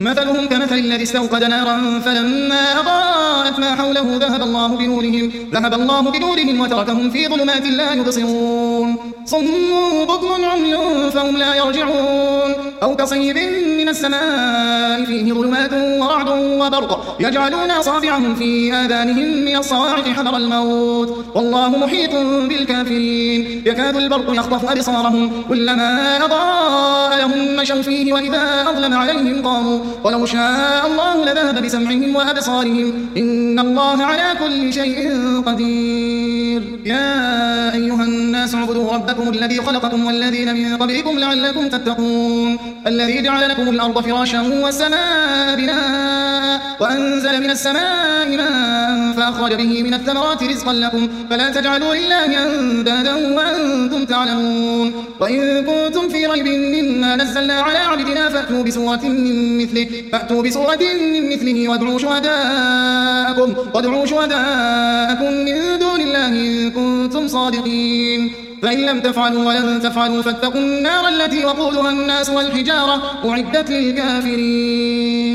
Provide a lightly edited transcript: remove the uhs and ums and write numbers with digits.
مثلهم كمثل الذي استوقد نارا فلما أضاءت ما حوله ذهب الله بنورهم وتركهم في ظلمات لا يبصرون صم بكم عمي فهم لا يرجعون أو كصيب من السماء فيه ظلمات ورعد وبرق يجعلون أصابعهم في آذانهم من الصواعق حذر الموت والله محيط بالكافرين يكاد البرق يخطف أبصارهم كلما أضاء لهم مشوا فيه وإذا أظلم عليهم قاموا ولو شاء الله لذهب بسمعهم وأبصارهم إن الله على كل شيء قدير يا أيها الناس اعبدوا ربكم الذي خلقكم والذين من قبلكم لعلكم تتقون الذي جعل لكم الأرض فراشا والسماء بناء وأنزل من السماء ماء فأخرج به من الثمرات رزقا لكم فلا تجعلوا لله أندادا وأنتم تعلمون وإن كنتم في ريب مما نزلنا على عبدنا فأتوا بسورة من مثله وادعوا شهداءكم من دون الله إن كنتم صادقين فإن لم تفعلوا ولن تفعلوا فاتقوا النار التي وقودها الناس والحجارة أعدت للكافرين.